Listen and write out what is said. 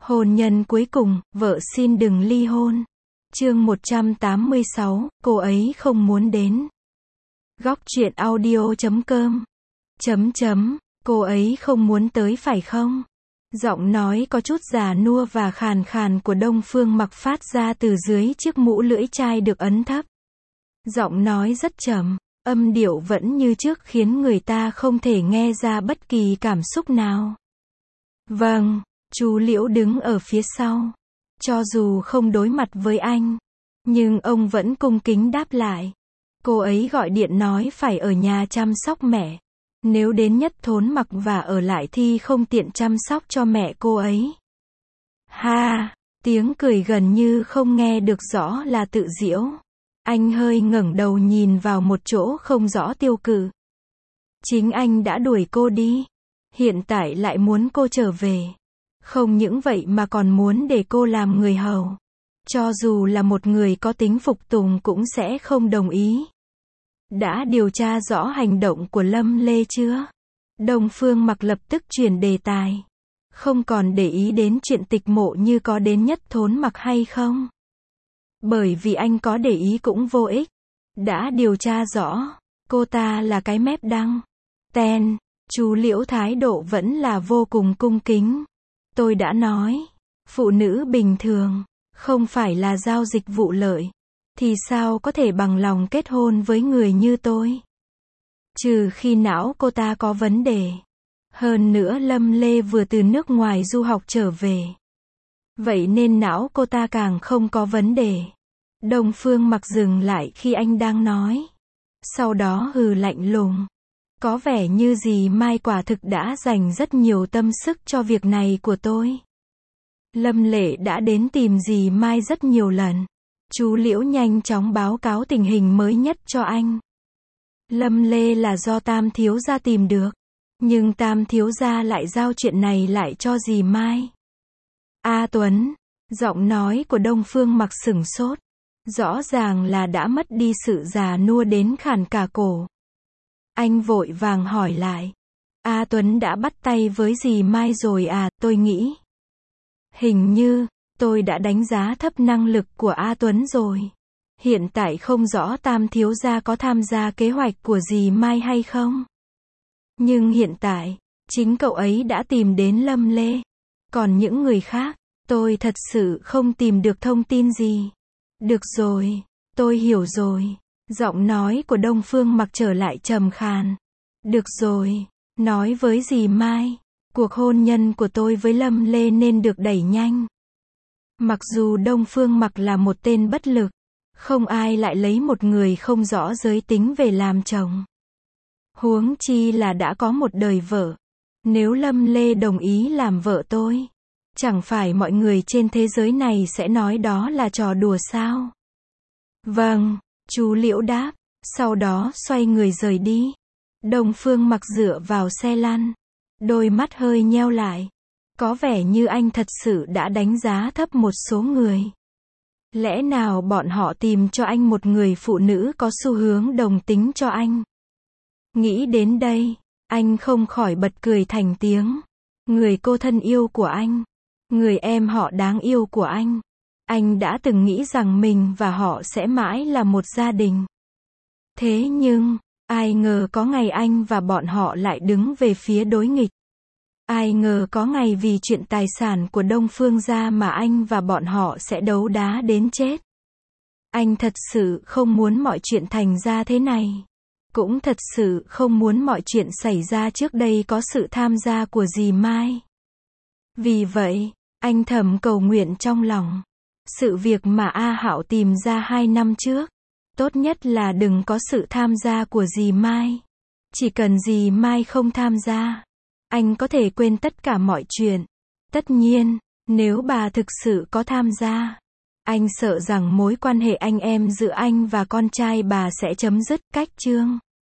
Hôn nhân cuối cùng, vợ xin đừng ly hôn. Chương 186, cô ấy không muốn đến. Góc truyện audio.com. Cô ấy không muốn tới phải không? Giọng nói có chút già nua và khàn khàn của Đông Phương Mặc phát ra từ dưới chiếc mũ lưỡi chai được ấn thấp. Giọng nói rất trầm, âm điệu vẫn như trước khiến người ta không thể nghe ra bất kỳ cảm xúc nào. Vâng, chú Liễu đứng ở phía sau. Cho dù không đối mặt với anh, nhưng ông vẫn cung kính đáp lại. Cô ấy gọi điện nói phải ở nhà chăm sóc mẹ. Nếu đến Nhất Thốn Mặc và ở lại thì không tiện chăm sóc cho mẹ cô ấy. Ha, tiếng cười gần như không nghe được rõ là tự giễu. Anh hơi ngẩng đầu nhìn vào một chỗ không rõ tiêu cự. Chính anh đã đuổi cô đi. Hiện tại lại muốn cô trở về. Không những vậy mà còn muốn để cô làm người hầu. Cho dù là một người có tính phục tùng cũng sẽ không đồng ý. Đã điều tra rõ hành động của Lâm Lê chưa? Đông Phương Mặc lập tức chuyển đề tài. Không còn để ý đến chuyện tịch mộ như có đến Nhất Thốn Mặc hay không. Bởi vì anh có để ý cũng vô ích. Đã điều tra rõ, cô ta là cái mép đăng. Ten, chú Liễu thái độ vẫn là vô cùng cung kính. Tôi đã nói, phụ nữ bình thường, không phải là giao dịch vụ lợi. Thì sao có thể bằng lòng kết hôn với người như tôi? Trừ khi não cô ta có vấn đề. Hơn nữa Lâm Lê vừa từ nước ngoài du học trở về. Vậy nên não cô ta càng không có vấn đề. Đông Phương Mặc dừng lại khi anh đang nói. Sau đó hừ lạnh lùng. Có vẻ như dì Mai quả thực đã dành rất nhiều tâm sức cho việc này của tôi. Lâm Lệ đã đến tìm dì Mai rất nhiều lần. Chú Liễu nhanh chóng báo cáo tình hình mới nhất cho anh. Lâm Lê là do Tam thiếu gia tìm được. Nhưng Tam thiếu gia lại giao chuyện này lại cho dì Mai. A Tuấn, giọng nói của Đông Phương Mặc sửng sốt. Rõ ràng là đã mất đi sự già nua đến khàn cả cổ. Anh vội vàng hỏi lại. A Tuấn đã bắt tay với dì Mai rồi à? Tôi nghĩ. Hình như, tôi đã đánh giá thấp năng lực của A Tuấn rồi. Hiện tại không rõ Tam thiếu gia có tham gia kế hoạch của dì Mai hay không. Nhưng hiện tại, chính cậu ấy đã tìm đến Lâm Lê. Còn những người khác, tôi thật sự không tìm được thông tin gì. Được rồi, tôi hiểu rồi. Giọng nói của Đông Phương Mặc trở lại trầm khàn. Được rồi, nói với dì Mai, cuộc hôn nhân của tôi với Lâm Lê nên được đẩy nhanh. Mặc dù Đông Phương Mặc là một tên bất lực, không ai lại lấy một người không rõ giới tính về làm chồng. Huống chi là đã có một đời vợ. Nếu Lâm Lê đồng ý làm vợ tôi, chẳng phải mọi người trên thế giới này sẽ nói đó là trò đùa sao? Vâng, chú Liễu đáp, sau đó xoay người rời đi. Đông Phương Mặc dựa vào xe lăn, đôi mắt hơi nheo lại. Có vẻ như anh thật sự đã đánh giá thấp một số người. Lẽ nào bọn họ tìm cho anh một người phụ nữ có xu hướng đồng tính cho anh? Nghĩ đến đây, anh không khỏi bật cười thành tiếng. Người cô thân yêu của anh, người em họ đáng yêu của anh đã từng nghĩ rằng mình và họ sẽ mãi là một gia đình. Thế nhưng, ai ngờ có ngày anh và bọn họ lại đứng về phía đối nghịch. Ai ngờ có ngày vì chuyện tài sản của Đông Phương gia mà anh và bọn họ sẽ đấu đá đến chết. Anh thật sự không muốn mọi chuyện thành ra thế này. Cũng thật sự không muốn mọi chuyện xảy ra trước đây có sự tham gia của dì Mai. Vì vậy, anh thầm cầu nguyện trong lòng. Sự việc mà A Hạo tìm ra 2 năm trước, tốt nhất là đừng có sự tham gia của dì Mai. Chỉ cần dì Mai không tham gia, anh có thể quên tất cả mọi chuyện. Tất nhiên, nếu bà thực sự có tham gia, anh sợ rằng mối quan hệ anh em giữa anh và con trai bà sẽ chấm dứt. Cách chương